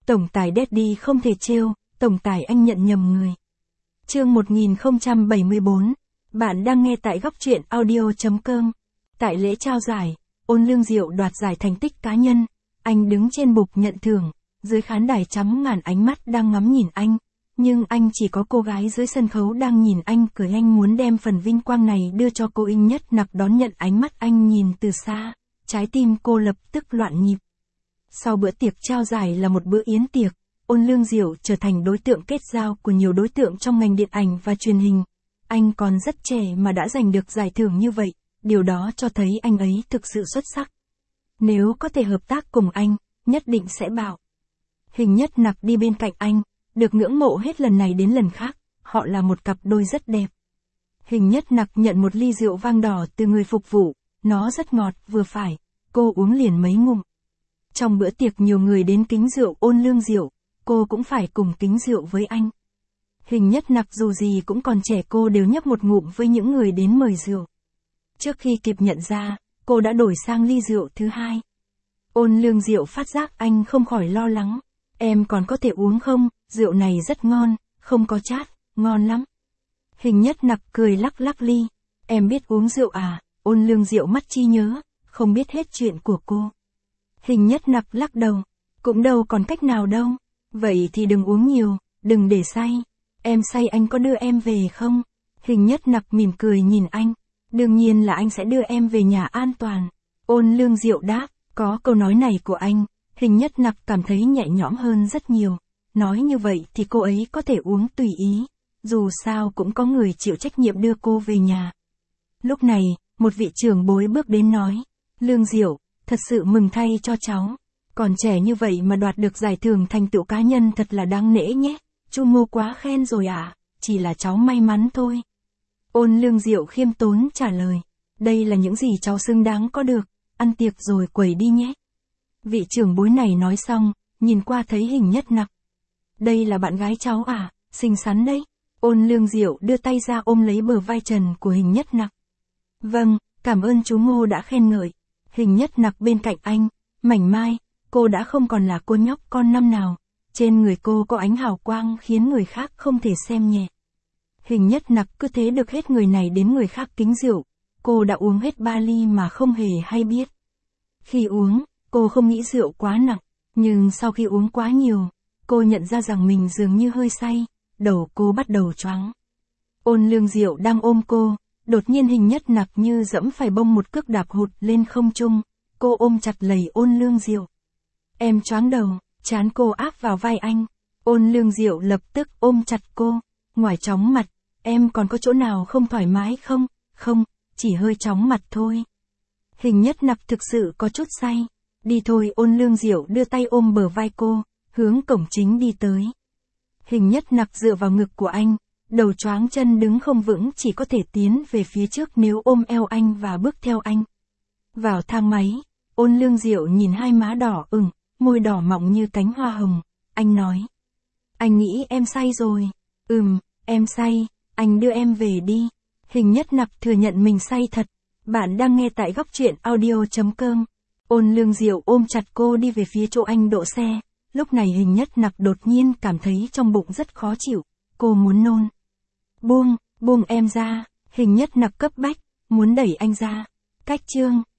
Tổng tài Daddy không thể trêu, tổng tài anh nhận nhầm người. Chương 1074. Bạn đang nghe tại góc truyện audio.com. Tại lễ trao giải, Ôn Lương Diệu đoạt giải thành tích cá nhân. Anh đứng trên bục nhận thưởng, dưới khán đài trăm ngàn ánh mắt đang ngắm nhìn anh. Nhưng anh chỉ có cô gái dưới sân khấu đang nhìn anh cười. Anh muốn đem phần vinh quang này đưa cho cô. Ninh Nhất Nặc đón nhận ánh mắt anh nhìn từ xa, trái tim cô lập tức loạn nhịp. Sau bữa tiệc trao giải là một bữa yến tiệc, Ôn Lương Diệu trở thành đối tượng kết giao của nhiều đối tượng trong ngành điện ảnh và truyền hình. Anh còn rất trẻ mà đã giành được giải thưởng như vậy, điều đó cho thấy anh ấy thực sự xuất sắc. Nếu có thể hợp tác cùng anh, nhất định sẽ bảo. Hình Nhất Nặc đi bên cạnh anh, được ngưỡng mộ hết lần này đến lần khác, họ là một cặp đôi rất đẹp. Hình Nhất Nặc nhận một ly rượu vang đỏ từ người phục vụ, nó rất ngọt, vừa phải, cô uống liền mấy ngụm. Trong bữa tiệc nhiều người đến kính rượu Ôn Lương Diệu, cô cũng phải cùng kính rượu với anh. Hình Nhất Nặc dù gì cũng còn trẻ, cô đều nhấp một ngụm với những người đến mời rượu. Trước khi kịp nhận ra, cô đã đổi sang ly rượu thứ hai. Ôn Lương Diệu phát giác anh không khỏi lo lắng. Em còn có thể uống không, rượu này rất ngon, không có chát, ngon lắm. Hình Nhất Nặc cười lắc lắc ly. Em biết uống rượu à? Ôn Lương Diệu mắt chi nhớ, không biết hết chuyện của cô. Hình Nhất Nặc lắc đầu. Cũng đâu còn cách nào đâu. Vậy thì đừng uống nhiều, đừng để say. Em say anh có đưa em về không? Hình Nhất Nặc mỉm cười nhìn anh. Đương nhiên là anh sẽ đưa em về nhà an toàn. Ôn Lương Diệu đáp. Có câu nói này của anh, Hình Nhất Nặc cảm thấy nhẹ nhõm hơn rất nhiều. Nói như vậy thì cô ấy có thể uống tùy ý. Dù sao cũng có người chịu trách nhiệm đưa cô về nhà. Lúc này, một vị trưởng bối bước đến nói. Lương Diệu, thật sự mừng thay cho cháu. Còn trẻ như vậy mà đoạt được giải thưởng thành tựu cá nhân thật là đáng nể nhé. Chu Ngô quá khen rồi ạ, chỉ là cháu may mắn thôi. Ôn Lương Diệu khiêm tốn trả lời. Đây là những gì cháu xứng đáng có được, ăn tiệc rồi quẩy đi nhé. Vị trưởng bối này nói xong, nhìn qua thấy Hình Nhất Nặc. Đây là bạn gái cháu à, xinh xắn đấy. Ôn Lương Diệu đưa tay ra ôm lấy bờ vai trần của Hình Nhất Nặc. Vâng, cảm ơn chú Ngô đã khen ngợi. Hình Nhất Nặc bên cạnh anh, mảnh mai, cô đã không còn là cô nhóc con năm nào. Trên người cô có ánh hào quang khiến người khác không thể xem nhẹ. Hình Nhất Nặc cứ thế được hết người này đến người khác kính rượu. Cô đã uống hết 3 ly mà không hề hay biết. Khi uống, cô không nghĩ rượu quá nặng, nhưng sau khi uống quá nhiều, cô nhận ra rằng mình dường như hơi say, đầu cô bắt đầu choáng. Ôn Lương Diệu đang ôm cô, đột nhiên Hình Nhất Nặc như dẫm phải bông một cước đạp hụt lên không trung, cô ôm chặt lấy Ôn Lương Diệu. Em choáng đầu, trán cô áp vào vai anh. Ôn Lương Diệu lập tức ôm chặt cô, ngoài chóng mặt, em còn có chỗ nào không thoải mái không? Không, chỉ hơi chóng mặt thôi. Hình Nhất Nặc thực sự có chút say. Đi thôi. Ôn Lương Diệu đưa tay ôm bờ vai cô, hướng cổng chính đi tới. Hình Nhất Nặc dựa vào ngực của anh, đầu choáng chân đứng không vững, chỉ có thể tiến về phía trước nếu ôm eo anh và bước theo anh. Vào thang máy, Ôn Lương Diệu nhìn hai má đỏ ửng, môi đỏ mọng như cánh hoa hồng. Anh nói. Anh nghĩ em say rồi. Em say, anh đưa em về đi. Hình Nhất Nặc thừa nhận mình say thật. Bạn đang nghe tại góc truyện audio.com. Ôn Lương Diệu ôm chặt cô đi về phía chỗ anh đỗ xe. Lúc này Hình Nhất Nặc đột nhiên cảm thấy trong bụng rất khó chịu. Cô muốn nôn. Buông em ra. Hình Nhất Nặc cấp bách, muốn đẩy anh ra. Cách chương